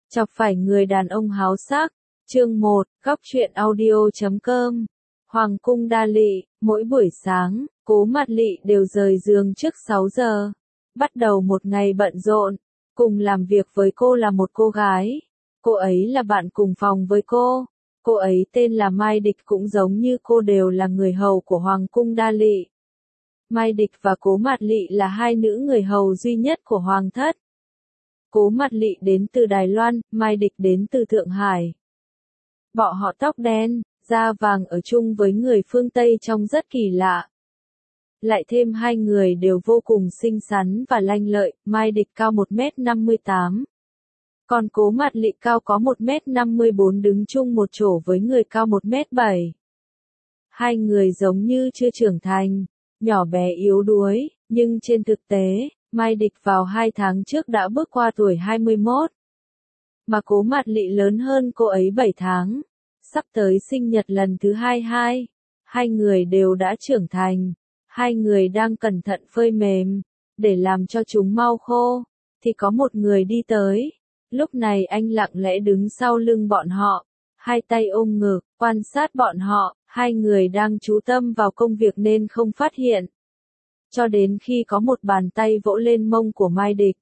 Chọc phải người đàn ông háo sắc. Chương 1, góc truyện audio.com. Hoàng cung Đa Lị, mỗi buổi sáng, Cố Mạt Lị đều rời giường trước 6 giờ. Bắt đầu một ngày bận rộn. Cùng làm việc với cô là một cô gái. Cô ấy là bạn cùng phòng với cô. Cô ấy tên là Mai Địch, cũng giống như cô đều là người hầu của Hoàng cung Đa Lị. Mai Địch và Cố Mạt Lị là hai nữ người hầu duy nhất của Hoàng thất. Cố Mạt Lị đến từ Đài Loan, Mai Địch đến từ Thượng Hải. Bọn họ tóc đen, da vàng ở chung với người phương Tây trông rất kỳ lạ. Lại thêm hai người đều vô cùng xinh xắn và lanh lợi. Mai Địch cao 1m58. Còn Cố Mạt Lị cao có 1m54, đứng chung một chỗ với người cao 1m7. Hai người giống như chưa trưởng thành, nhỏ bé yếu đuối, nhưng trên thực tế, Mai Địch vào 2 tháng trước đã bước qua tuổi 21. Mà Cố Mạt Lị lớn hơn cô ấy 7 tháng. Sắp tới sinh nhật lần thứ 22. Hai người đều đã trưởng thành. Hai người đang cẩn thận phơi mềm, để làm cho chúng mau khô. Thì có một người đi tới. Lúc này anh lặng lẽ đứng sau lưng bọn họ. Hai tay ôm ngực, quan sát bọn họ. Hai người đang chú tâm vào công việc nên không phát hiện. Cho đến khi có một bàn tay vỗ lên mông của Mai Địch.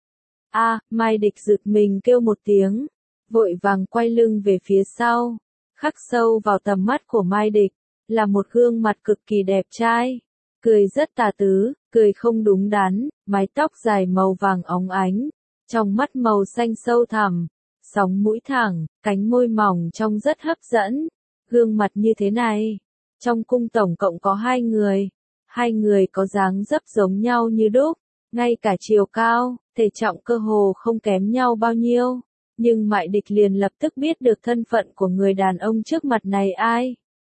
Mai Địch giật mình kêu một tiếng, vội vàng quay lưng về phía sau. Khắc sâu vào tầm mắt của Mai Địch, là một gương mặt cực kỳ đẹp trai. Cười rất tà tứ, cười không đúng đắn, mái tóc dài màu vàng óng ánh. Trong mắt màu xanh sâu thẳm, sóng mũi thẳng, cánh môi mỏng trông rất hấp dẫn. Gương mặt như thế này, trong cung tổng cộng có 2 người. Hai người có dáng dấp giống nhau như đúc, ngay cả chiều cao, thể trọng cơ hồ không kém nhau bao nhiêu. Nhưng Mai Địch liền lập tức biết được thân phận của người đàn ông trước mặt này ai.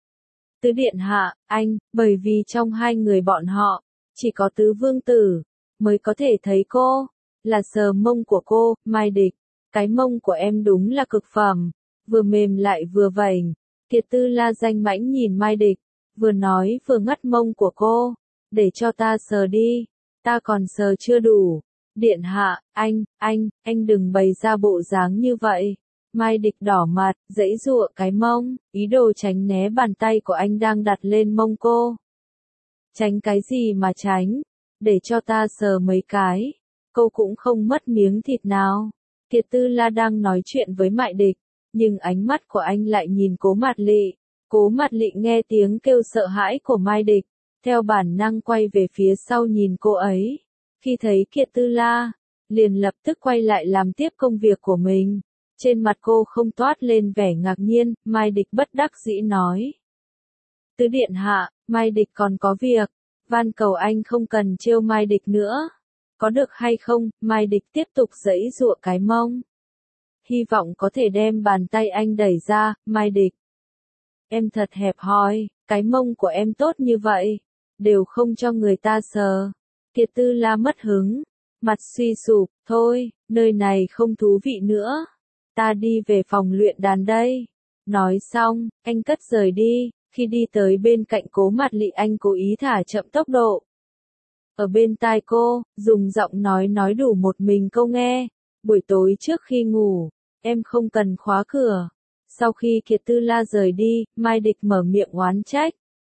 Tứ điện hạ, anh, bởi vì trong hai người bọn họ, chỉ có tứ vương tử, mới có thể thấy cô, là sờ mông của cô. Mai Địch, cái mông của em đúng là cực phẩm, vừa mềm lại vừa vảnh. Kiệt Tư La danh mãnh nhìn Mai Địch, vừa nói vừa ngắt mông của cô, để cho ta sờ đi, ta còn sờ chưa đủ. Điện hạ, anh đừng bày ra bộ dáng như vậy. Mai Địch đỏ mặt, giãy giụa cái mông, ý đồ tránh né bàn tay của anh đang đặt lên mông cô. Tránh cái gì mà tránh, để cho ta sờ mấy cái, cô cũng không mất miếng thịt nào. Kiệt Tư La đang nói chuyện với Mai Địch, nhưng ánh mắt của anh lại nhìn Cố Mạt Lị. Cố Mạt Lị nghe tiếng kêu sợ hãi của Mai Địch, theo bản năng quay về phía sau nhìn cô ấy. Khi thấy Kiệt Tư La, liền lập tức quay lại làm tiếp công việc của mình. Trên mặt cô không toát lên vẻ ngạc nhiên. Mai Địch bất đắc dĩ nói. Tứ điện hạ, Mai Địch còn có việc, van cầu anh không cần trêu Mai Địch nữa. Có được hay không? Mai Địch tiếp tục giãy giụa cái mông. Hy vọng có thể đem bàn tay anh đẩy ra. Mai Địch, em thật hẹp hòi, cái mông của em tốt như vậy, đều không cho người ta sờ. Kiệt Tư La mất hứng, mặt suy sụp, thôi, nơi này không thú vị nữa. Ta đi về phòng luyện đàn đây. Nói xong, anh cất rời đi. Khi đi tới bên cạnh Cố Mạt Lị, anh cố ý thả chậm tốc độ. Ở bên tai cô, dùng giọng nói đủ một mình câu nghe. Buổi tối trước khi ngủ, em không cần khóa cửa. Sau khi Kiệt Tư La rời đi, Mai Địch mở miệng oán trách.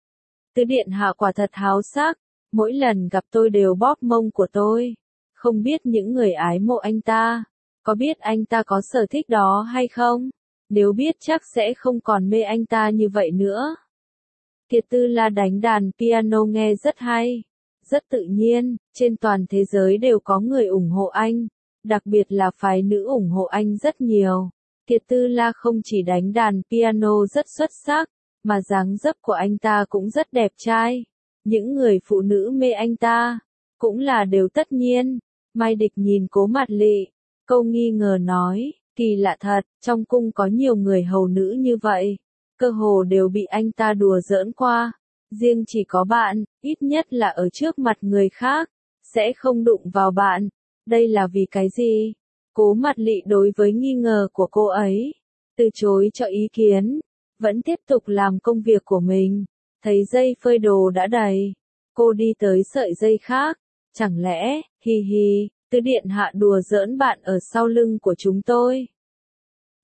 Tứ điện hạ quả thật háo sắc, mỗi lần gặp tôi đều bóp mông của tôi. Không biết những người ái mộ anh ta, có biết anh ta có sở thích đó hay không? Nếu biết chắc sẽ không còn mê anh ta như vậy nữa. Kiệt Tư La đánh đàn piano nghe rất hay, rất tự nhiên. Trên toàn thế giới đều có người ủng hộ anh, đặc biệt là phái nữ ủng hộ anh rất nhiều. Kiệt Tư La không chỉ đánh đàn piano rất xuất sắc, mà dáng dấp của anh ta cũng rất đẹp trai. Những người phụ nữ mê anh ta, cũng là điều tất nhiên. Mai Địch nhìn Cố Mạt Lị, câu nghi ngờ nói, kỳ lạ thật, trong cung có nhiều người hầu nữ như vậy, cơ hồ đều bị anh ta đùa giỡn qua. Riêng chỉ có bạn, ít nhất là ở trước mặt người khác, sẽ không đụng vào bạn. Đây là vì cái gì? Cố Mạt Lị đối với nghi ngờ của cô ấy, từ chối cho ý kiến, vẫn tiếp tục làm công việc của mình. Thấy dây phơi đồ đã đầy, cô đi tới sợi dây khác. Chẳng lẽ, hi hi, Tứ điện hạ đùa giỡn bạn ở sau lưng của chúng tôi.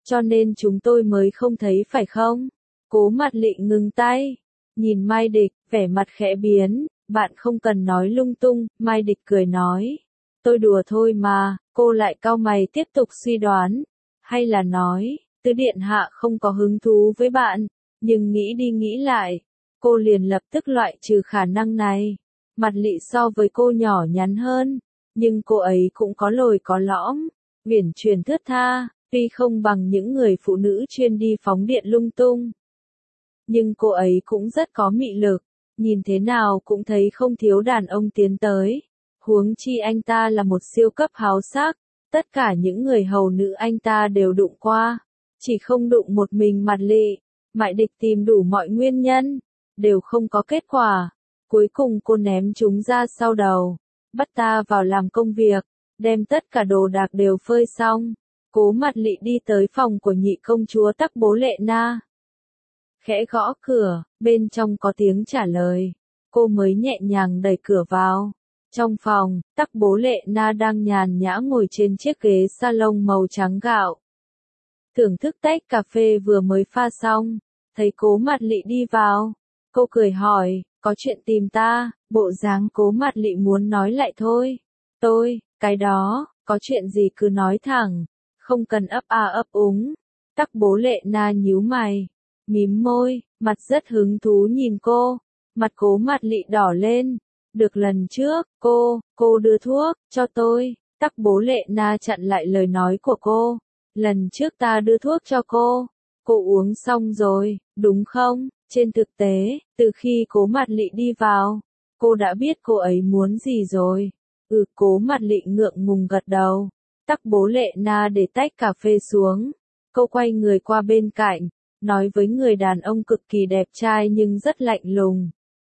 cho nên chúng tôi mới không thấy phải không? Cố Mạt Lị ngừng tay, nhìn Mai Địch, vẻ mặt khẽ biến, bạn không cần nói lung tung, Mai Địch cười nói. Tôi đùa thôi mà, cô lại cau mày tiếp tục suy đoán. Hay là nói, Tứ Điện Hạ không có hứng thú với bạn, nhưng nghĩ đi nghĩ lại, cô liền lập tức loại trừ khả năng này. Mạt Lị so với cô nhỏ nhắn hơn, nhưng cô ấy cũng có lồi có lõm, uyển chuyển thướt tha, tuy không bằng những người phụ nữ chuyên đi phóng điện lung tung. Nhưng cô ấy cũng rất có mị lực, nhìn thế nào cũng thấy không thiếu đàn ông tiến tới. Huống chi anh ta là một siêu cấp háo sắc, tất cả những người hầu nữ anh ta đều đụng qua, chỉ không đụng một mình Mạt Lị. Mại Địch tìm đủ mọi nguyên nhân, đều không có kết quả. Cuối cùng cô ném chúng ra sau đầu, bắt ta vào làm công việc, đem tất cả đồ đạc đều phơi xong. Cố Mạt Lị đi tới phòng của nhị công chúa Tắc Bố Lệ Na. Khẽ gõ cửa, bên trong có tiếng trả lời. Cô mới nhẹ nhàng đẩy cửa vào. Trong phòng, Tắc Bố Lệ Na đang nhàn nhã ngồi trên chiếc ghế salon màu trắng gạo. Thưởng thức tách cà phê vừa mới pha xong, thấy Cố Mạt Lị đi vào. Cô cười hỏi, có chuyện tìm ta, bộ dáng Cố Mạt Lị muốn nói lại thôi. Cái đó, có chuyện gì cứ nói thẳng, không cần ấp a ấp úng. Tắc Bố Lệ Na nhíu mày, mím môi, mặt rất hứng thú nhìn cô. Mặt Cố Mạt Lị đỏ lên. Được lần trước, cô đưa thuốc cho tôi. Tắc Bố Lệ Na chặn lại lời nói của cô. Lần trước ta đưa thuốc cho cô uống xong rồi, đúng không? Trên thực tế, từ khi Cố Mạt Lị đi vào, cô đã biết cô ấy muốn gì rồi. Cố Mạt Lị ngượng ngùng gật đầu. Tắc Bố Lệ Na để tách cà phê xuống. Cô quay người qua bên cạnh, nói với người đàn ông cực kỳ đẹp trai nhưng rất lạnh lùng.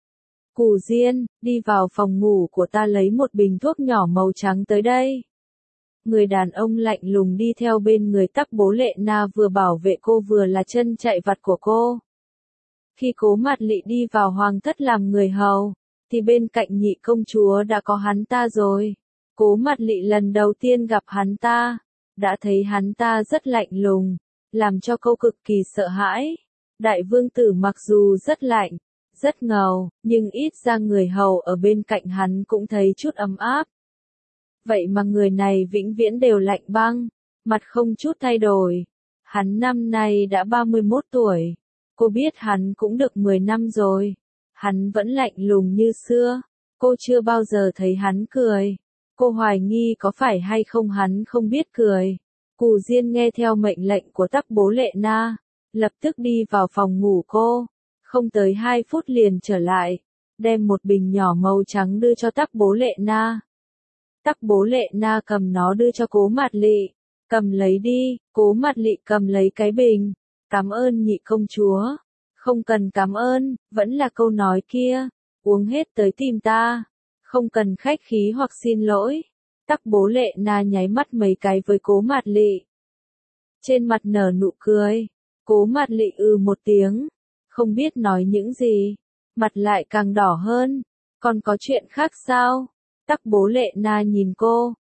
Cù Diên, đi vào phòng ngủ của ta lấy một bình thuốc nhỏ màu trắng tới đây. Người đàn ông lạnh lùng đi theo bên người Tắc Bố Lệ Na vừa bảo vệ cô vừa là chân chạy vặt của cô. Khi Cố Mạt Lị đi vào hoàng thất làm người hầu, thì bên cạnh nhị công chúa đã có hắn ta rồi. Cố Mạt Lị lần đầu tiên gặp hắn ta, đã thấy hắn ta rất lạnh lùng, làm cho cô cực kỳ sợ hãi. Đại vương tử mặc dù rất lạnh, rất ngầu, nhưng ít ra người hầu ở bên cạnh hắn cũng thấy chút ấm áp. Vậy mà người này vĩnh viễn đều lạnh băng, mặt không chút thay đổi. Hắn năm nay đã 31 tuổi. Cô biết hắn cũng được 10 năm rồi. Hắn vẫn lạnh lùng như xưa. Cô chưa bao giờ thấy hắn cười. Cô hoài nghi có phải hay không hắn không biết cười. Cù Diên nghe theo mệnh lệnh của Tắc Bố Lệ Na, lập tức đi vào phòng ngủ cô. Không tới 2 phút liền trở lại, đem một bình nhỏ màu trắng đưa cho Tắc Bố Lệ Na. Tắc Bố Lệ Na cầm nó đưa cho Cố Mạt Lị. Cầm lấy đi. Cố Mạt Lị cầm lấy cái bình. Cảm ơn nhị công chúa. Không cần cảm ơn, vẫn là câu nói kia. Uống hết tới tìm ta. Không cần khách khí hoặc xin lỗi. Tắc Bố Lệ Na nháy mắt mấy cái với Cố Mạt Lị. Trên mặt nở nụ cười. Cố Mạt Lị một tiếng. Không biết nói những gì. Mặt lại càng đỏ hơn. Còn có chuyện khác sao? Tắc Bố Lệ Na nhìn cô.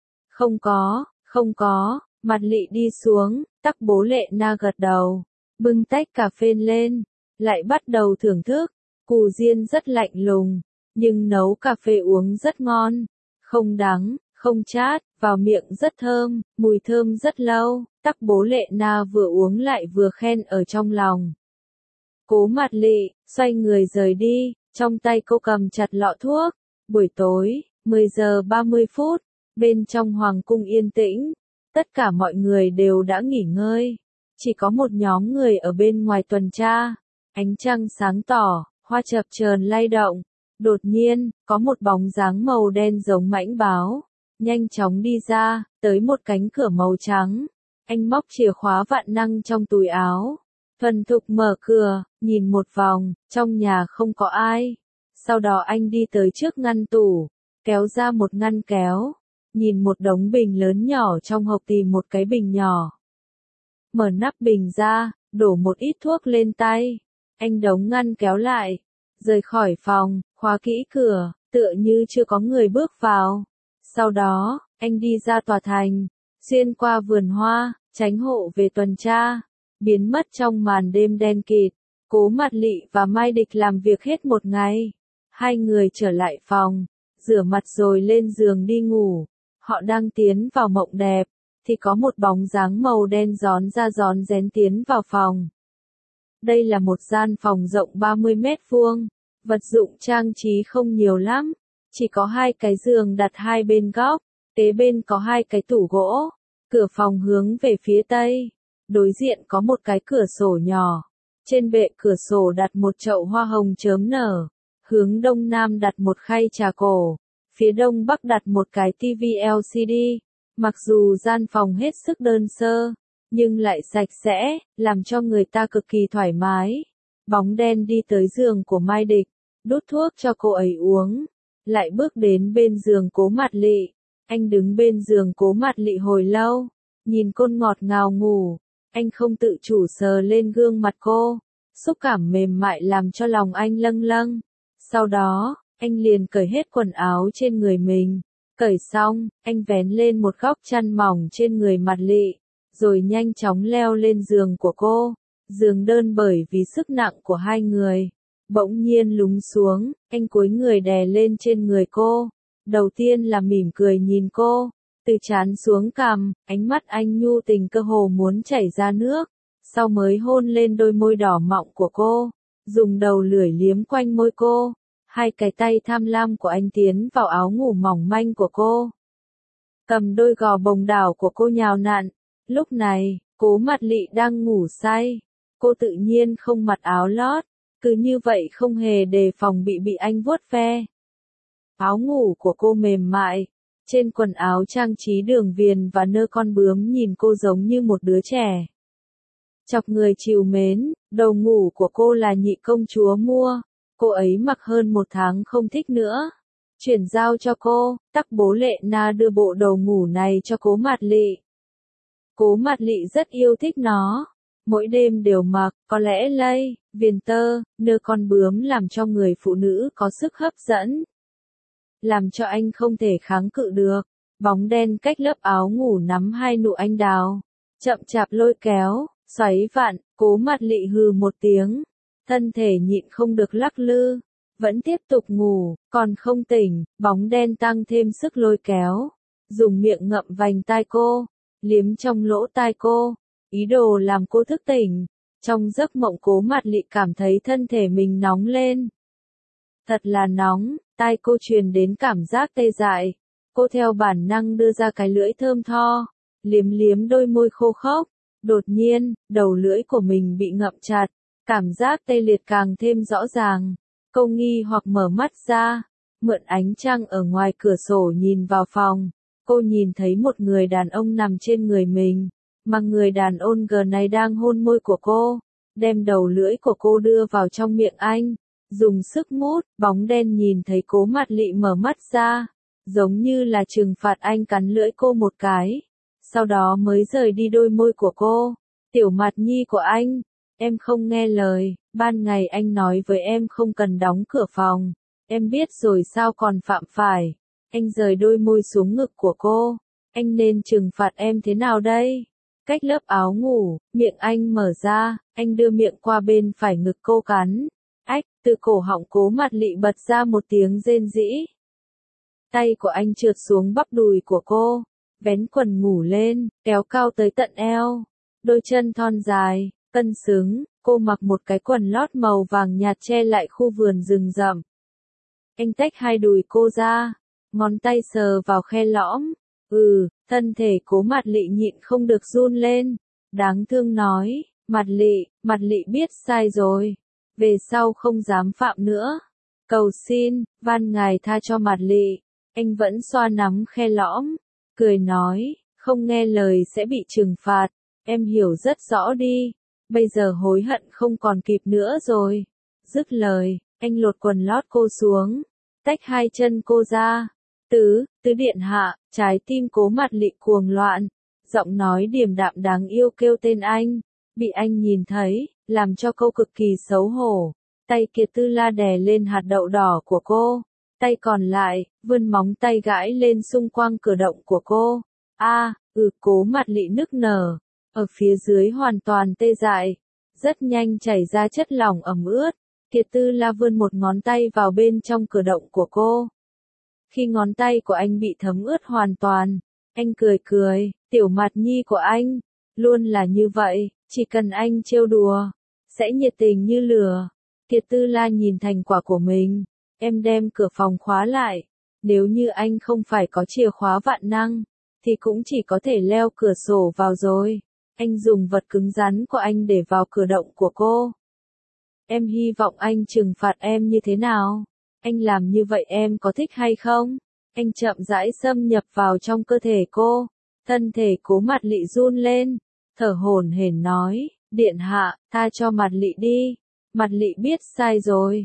Không có. Mạt Lị đi xuống. Tắc Bố Lệ Na gật đầu. Bưng tách cà phê lên. Lại bắt đầu thưởng thức. Cù Diên rất lạnh lùng. Nhưng nấu cà phê uống rất ngon. Không đắng, không chát, vào miệng rất thơm, mùi thơm rất lâu. Tắc Bố Lệ Na vừa uống lại vừa khen ở trong lòng. Cố Mạt Lị, xoay người rời đi. Trong tay cô cầm chặt lọ thuốc. Buổi tối, 10 giờ 30 phút, bên trong hoàng cung yên tĩnh, tất cả mọi người đều đã nghỉ ngơi, chỉ có một nhóm người ở bên ngoài tuần tra. Ánh trăng sáng tỏ, hoa chập chờn lay động, đột nhiên, có một bóng dáng màu đen giống mãnh báo, nhanh chóng đi ra, tới một cánh cửa màu trắng. Anh móc chìa khóa vạn năng trong túi áo, thuần thục mở cửa, nhìn một vòng, trong nhà không có ai. Sau đó anh đi tới trước ngăn tủ, kéo ra một ngăn kéo, nhìn một đống bình lớn nhỏ trong hộp tìm một cái bình nhỏ. Mở nắp bình ra, đổ một ít thuốc lên tay. Anh đóng ngăn kéo lại, rời khỏi phòng, khóa kỹ cửa, tựa như chưa có người bước vào. Sau đó, anh đi ra tòa thành, xuyên qua vườn hoa, tránh hộ về tuần tra. biến mất trong màn đêm đen kịt. Cố Mạt Lị và Mai Địch làm việc hết một ngày. Hai người trở lại phòng, rửa mặt rồi lên giường đi ngủ. Họ đang tiến vào mộng đẹp, thì có một bóng dáng màu đen rón ra rón rén tiến vào phòng. Đây là một gian phòng rộng 30 mét vuông, vật dụng trang trí không nhiều lắm, chỉ có hai cái giường đặt hai bên góc, kế bên có hai cái tủ gỗ, cửa phòng hướng về phía tây, đối diện có một cái cửa sổ nhỏ, trên bệ cửa sổ đặt một chậu hoa hồng chớm nở, hướng đông nam đặt một khay trà cổ, phía đông bắc đặt một cái tivi LCD. Mặc dù gian phòng hết sức đơn sơ, nhưng lại sạch sẽ, làm cho người ta cực kỳ thoải mái. Bóng đen đi tới giường của Mai Địch, đút thuốc cho cô ấy uống, lại bước đến bên giường Cố Mạt Lị. Anh đứng bên giường Cố Mạt Lị hồi lâu, nhìn cô ngọt ngào ngủ, anh không tự chủ sờ lên gương mặt cô, xúc cảm mềm mại làm cho lòng anh lâng lâng. Sau đó, anh liền cởi hết quần áo trên người mình. Cởi xong, anh vén lên một góc chăn mỏng trên người Mạt Lị, rồi nhanh chóng leo lên giường của cô. Giường đơn bởi vì sức nặng của hai người, bỗng nhiên lún xuống, anh cúi người đè lên trên người cô. Đầu tiên là mỉm cười nhìn cô, từ trán xuống cằm, ánh mắt anh nhu tình cơ hồ muốn chảy ra nước, sau mới hôn lên đôi môi đỏ mọng của cô, dùng đầu lưỡi liếm quanh môi cô. Hai cái tay tham lam của anh tiến vào áo ngủ mỏng manh của cô, cầm đôi gò bồng đảo của cô nhào nặn. Lúc này, Cố Mạt Lị đang ngủ say, cô tự nhiên không mặc áo lót, cứ như vậy không hề đề phòng bị anh vuốt ve. Áo ngủ của cô mềm mại, trên quần áo trang trí đường viền và nơ con bướm nhìn cô giống như một đứa trẻ. Chọc người trìu mến, đầu ngủ của cô là nhị công chúa mua. Cô ấy mặc hơn một tháng không thích nữa. Chuyển giao cho cô, Tắc Bố Lệ Na đưa bộ đầu ngủ này cho Cố Mạt Lị. Cố Mạt Lị rất yêu thích nó. Mỗi đêm đều mặc, có lẽ lây, viền tơ, nơ con bướm làm cho người phụ nữ có sức hấp dẫn. Làm cho anh không thể kháng cự được. Bóng đen cách lớp áo ngủ nắm hai nụ anh đào. Chậm chạp lôi kéo, xoáy vặn, Cố Mạt Lị hừ một tiếng. Thân thể nhịn không được lắc lư, vẫn tiếp tục ngủ, còn không tỉnh, bóng đen tăng thêm sức lôi kéo, dùng miệng ngậm vành tai cô, liếm trong lỗ tai cô, ý đồ làm cô thức tỉnh. Trong giấc mộng Cố Mạt Lị cảm thấy thân thể mình nóng lên. Thật là nóng, tai cô truyền đến cảm giác tê dại. Cô theo bản năng đưa ra cái lưỡi thơm tho, liếm liếm đôi môi khô khốc. Đột nhiên, đầu lưỡi của mình bị ngậm chặt. Cảm giác tê liệt càng thêm rõ ràng. Cô nghi hoặc mở mắt ra, mượn ánh trăng ở ngoài cửa sổ nhìn vào phòng. Cô nhìn thấy một người đàn ông nằm trên người mình, mà người đàn ông này đang hôn môi của cô, đem đầu lưỡi của cô đưa vào trong miệng anh, dùng sức mút. Bóng đen nhìn thấy Cố Mạt Lị mở mắt ra, giống như là trừng phạt anh cắn lưỡi cô một cái, sau đó mới rời đi đôi môi của cô. Tiểu Mạt Nhi của anh. Em không nghe lời, ban ngày anh nói với em không cần đóng cửa phòng, em biết rồi sao còn phạm phải. Anh rời đôi môi xuống ngực của cô, anh nên trừng phạt em thế nào đây? Cách lớp áo ngủ, miệng anh mở ra, anh đưa miệng qua bên phải ngực cô cắn. Ách, từ cổ họng Cố Mạt Lị bật ra một tiếng rên rỉ. Tay của anh trượt xuống bắp đùi của cô, vén quần ngủ lên, kéo cao tới tận eo, đôi chân thon dài. Cân xứng, cô mặc một cái quần lót màu vàng nhạt che lại khu vườn rừng rậm. Anh tách hai đùi cô ra, ngón tay sờ vào khe lõm. Thân thể Cố Mạt Lị nhịn không được run lên. Đáng thương nói, Mạt Lị biết sai rồi. Về sau không dám phạm nữa. Cầu xin, van ngài tha cho Mạt Lị. Anh vẫn xoa nắm khe lõm, cười nói, không nghe lời sẽ bị trừng phạt. Em hiểu rất rõ đi. Bây giờ hối hận không còn kịp nữa rồi. Dứt lời, anh lột quần lót cô xuống, tách hai chân cô ra. Tứ điện hạ, trái tim Cố Mạt Lị cuồng loạn. Giọng nói điềm đạm đáng yêu kêu tên anh, bị anh nhìn thấy, làm cho cô cực kỳ xấu hổ. Tay kia tư la đè lên hạt đậu đỏ của cô, tay còn lại, vươn móng tay gãi lên xung quanh cửa động của cô. Cố Mạt Lị nức nở, ở phía dưới hoàn toàn tê dại, rất nhanh chảy ra chất lỏng ẩm ướt. Kiệt Tư La vươn một ngón tay vào bên trong cửa động của cô. Khi ngón tay của anh bị thấm ướt hoàn toàn, anh cười cười, tiểu Mạt Nhi của anh, luôn là như vậy, chỉ cần anh trêu đùa, sẽ nhiệt tình như lửa. Kiệt Tư La nhìn thành quả của mình, em đem cửa phòng khóa lại, nếu như anh không phải có chìa khóa vạn năng, thì cũng chỉ có thể leo cửa sổ vào rồi. Anh dùng vật cứng rắn của anh để vào cửa động của cô. Em hy vọng anh trừng phạt em như thế nào? Anh làm như vậy em có thích hay không? Anh chậm rãi xâm nhập vào trong cơ thể cô. Thân thể Cố Mạt Lị run lên, thở hổn hển nói, điện hạ, tha cho Mạt Lị đi. Mạt Lị biết sai rồi.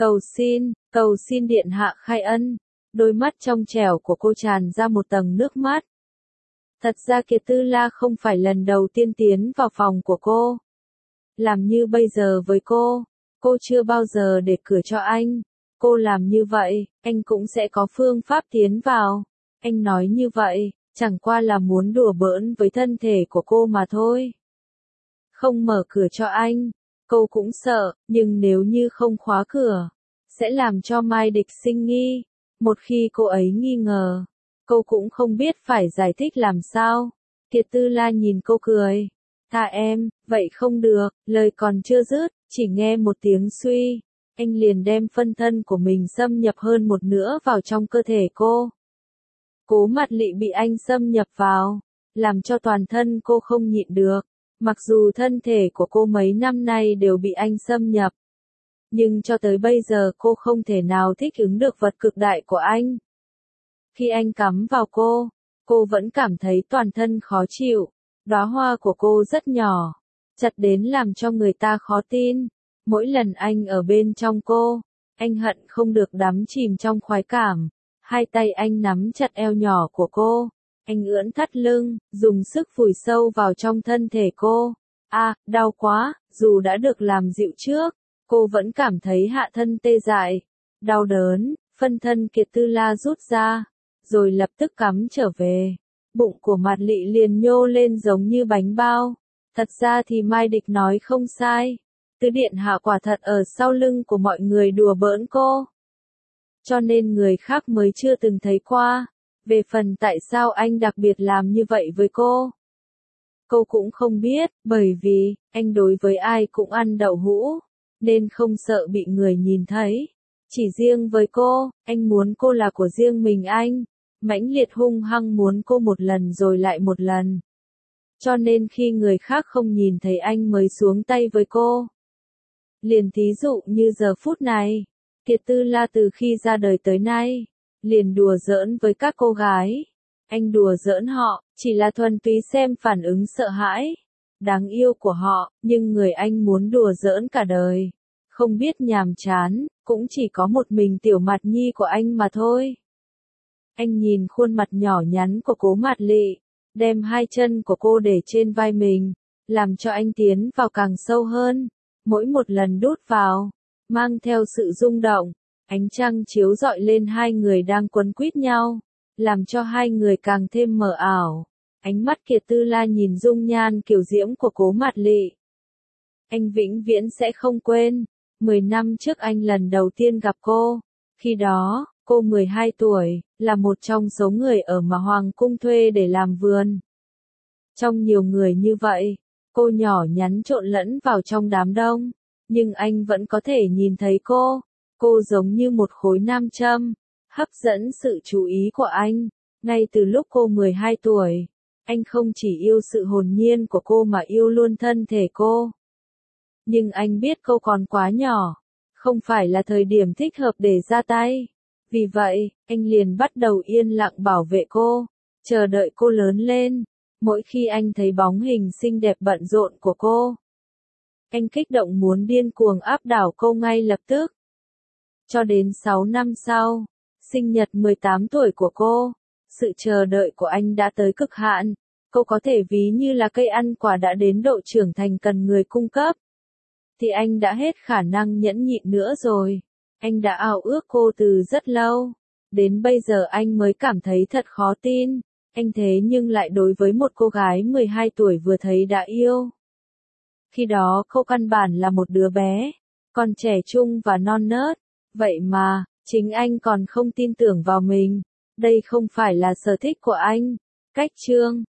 Cầu xin điện hạ khai ân. Đôi mắt trong trẻo của cô tràn ra một tầng nước mắt. Thật ra Kiệt Tư La không phải lần đầu tiên tiến vào phòng của cô. Làm như bây giờ với cô chưa bao giờ để cửa cho anh. Cô làm như vậy, anh cũng sẽ có phương pháp tiến vào. Anh nói như vậy, chẳng qua là muốn đùa bỡn với thân thể của cô mà thôi. Không mở cửa cho anh, cô cũng sợ, nhưng nếu như không khóa cửa, sẽ làm cho Mai Địch sinh nghi. Một khi cô ấy nghi ngờ, cô cũng không biết phải giải thích làm sao. Kiệt Tư La nhìn cô cười. Tha em, vậy không được, lời còn chưa dứt, chỉ nghe một tiếng suy. Anh liền đem phân thân của mình xâm nhập hơn một nửa vào trong cơ thể cô. Cố Mạt Lị bị anh xâm nhập vào, làm cho toàn thân cô không nhịn được. Mặc dù thân thể của cô mấy năm nay đều bị anh xâm nhập, nhưng cho tới bây giờ cô không thể nào thích ứng được vật cực đại của anh. Khi anh cắm vào cô vẫn cảm thấy toàn thân khó chịu. Đóa hoa của cô rất nhỏ, chặt đến làm cho người ta khó tin. Mỗi lần anh ở bên trong cô, anh hận không được đắm chìm trong khoái cảm. Hai tay anh nắm chặt eo nhỏ của cô, anh ưỡn thắt lưng, dùng sức vùi sâu vào trong thân thể cô. Đau quá, dù đã được làm dịu trước, cô vẫn cảm thấy hạ thân tê dại, đau đớn, phân thân Kiệt Tư La rút ra, rồi lập tức cắm trở về. Bụng của Mạt Lị liền nhô lên giống như bánh bao. Thật ra thì Mai Địch nói không sai. Tứ điện hạ quả thật ở sau lưng của mọi người đùa bỡn cô. Cho nên người khác mới chưa từng thấy qua. Về phần tại sao anh đặc biệt làm như vậy với cô cũng không biết, bởi vì, anh đối với ai cũng ăn đậu hũ, nên không sợ bị người nhìn thấy. Chỉ riêng với cô, anh muốn cô là của riêng mình anh. Mãnh liệt hung hăng muốn cô một lần rồi lại một lần. Cho nên khi người khác không nhìn thấy anh mới xuống tay với cô. Liền thí dụ như giờ phút này, Kiệt Tư La từ khi ra đời tới nay, liền đùa giỡn với các cô gái. Anh đùa giỡn họ, chỉ là thuần túy xem phản ứng sợ hãi, đáng yêu của họ, nhưng người anh muốn đùa giỡn cả đời, không biết nhàm chán, cũng chỉ có một mình tiểu Mạt Nhi của anh mà thôi. Anh nhìn khuôn mặt nhỏ nhắn của Cố Mạt Lị, đem hai chân của cô để trên vai mình, làm cho anh tiến vào càng sâu hơn. Mỗi một lần đút vào, mang theo sự rung động, ánh trăng chiếu rọi lên hai người đang quấn quýt nhau, làm cho hai người càng thêm mờ ảo. Ánh mắt Kiệt Tư La nhìn dung nhan kiều diễm của Cố Mạt Lị. Anh vĩnh viễn sẽ không quên, 10 năm trước anh lần đầu tiên gặp cô, khi đó, cô 12 tuổi, là một trong số người ở mà Hoàng cung thuê để làm vườn. Trong nhiều người như vậy, cô nhỏ nhắn trộn lẫn vào trong đám đông, nhưng anh vẫn có thể nhìn thấy cô giống như một khối nam châm, hấp dẫn sự chú ý của anh. Ngay từ lúc cô 12 tuổi, anh không chỉ yêu sự hồn nhiên của cô mà yêu luôn thân thể cô. Nhưng anh biết cô còn quá nhỏ, không phải là thời điểm thích hợp để ra tay. Vì vậy, anh liền bắt đầu yên lặng bảo vệ cô, chờ đợi cô lớn lên. Mỗi khi anh thấy bóng hình xinh đẹp bận rộn của cô, anh kích động muốn điên cuồng áp đảo cô ngay lập tức. Cho đến 6 năm sau, sinh nhật 18 tuổi của cô, sự chờ đợi của anh đã tới cực hạn. Cô có thể ví như là cây ăn quả đã đến độ trưởng thành cần người cung cấp. Thì anh đã hết khả năng nhẫn nhịn nữa rồi. Anh đã ao ước cô từ rất lâu. Đến bây giờ anh mới cảm thấy thật khó tin. Anh thế nhưng lại đối với một cô gái 12 tuổi vừa thấy đã yêu. Khi đó cô căn bản là một đứa bé, còn trẻ trung và non nớt. Vậy mà, chính anh còn không tin tưởng vào mình. Đây không phải là sở thích của anh. Cách chương